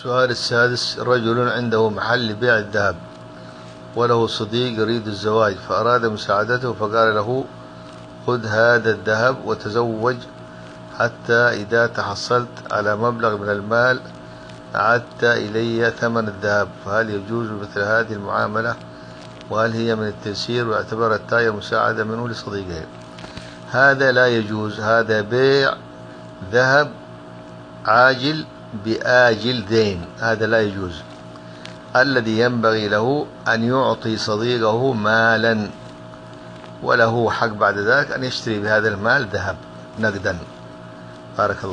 السؤال السادس: رجل عنده محل لبيع الذهب وله صديق يريد الزواج فأراد مساعدته، فقال له: خذ هذا الذهب وتزوج، حتى إذا تحصلت على مبلغ من المال أعدت إلي ثمن الذهب. فهل يجوز مثل هذه المعاملة؟ وهل هي من التيسير واعتبرت هي مساعدة منه لصديقه؟ هذا لا يجوز، هذا بيع ذهب عاجل بآجل دين، هذا لا يجوز. الذي ينبغي له أن يعطي صديقه مالا، وله حق بعد ذلك أن يشتري بهذا المال ذهب نقدا. بارك الله.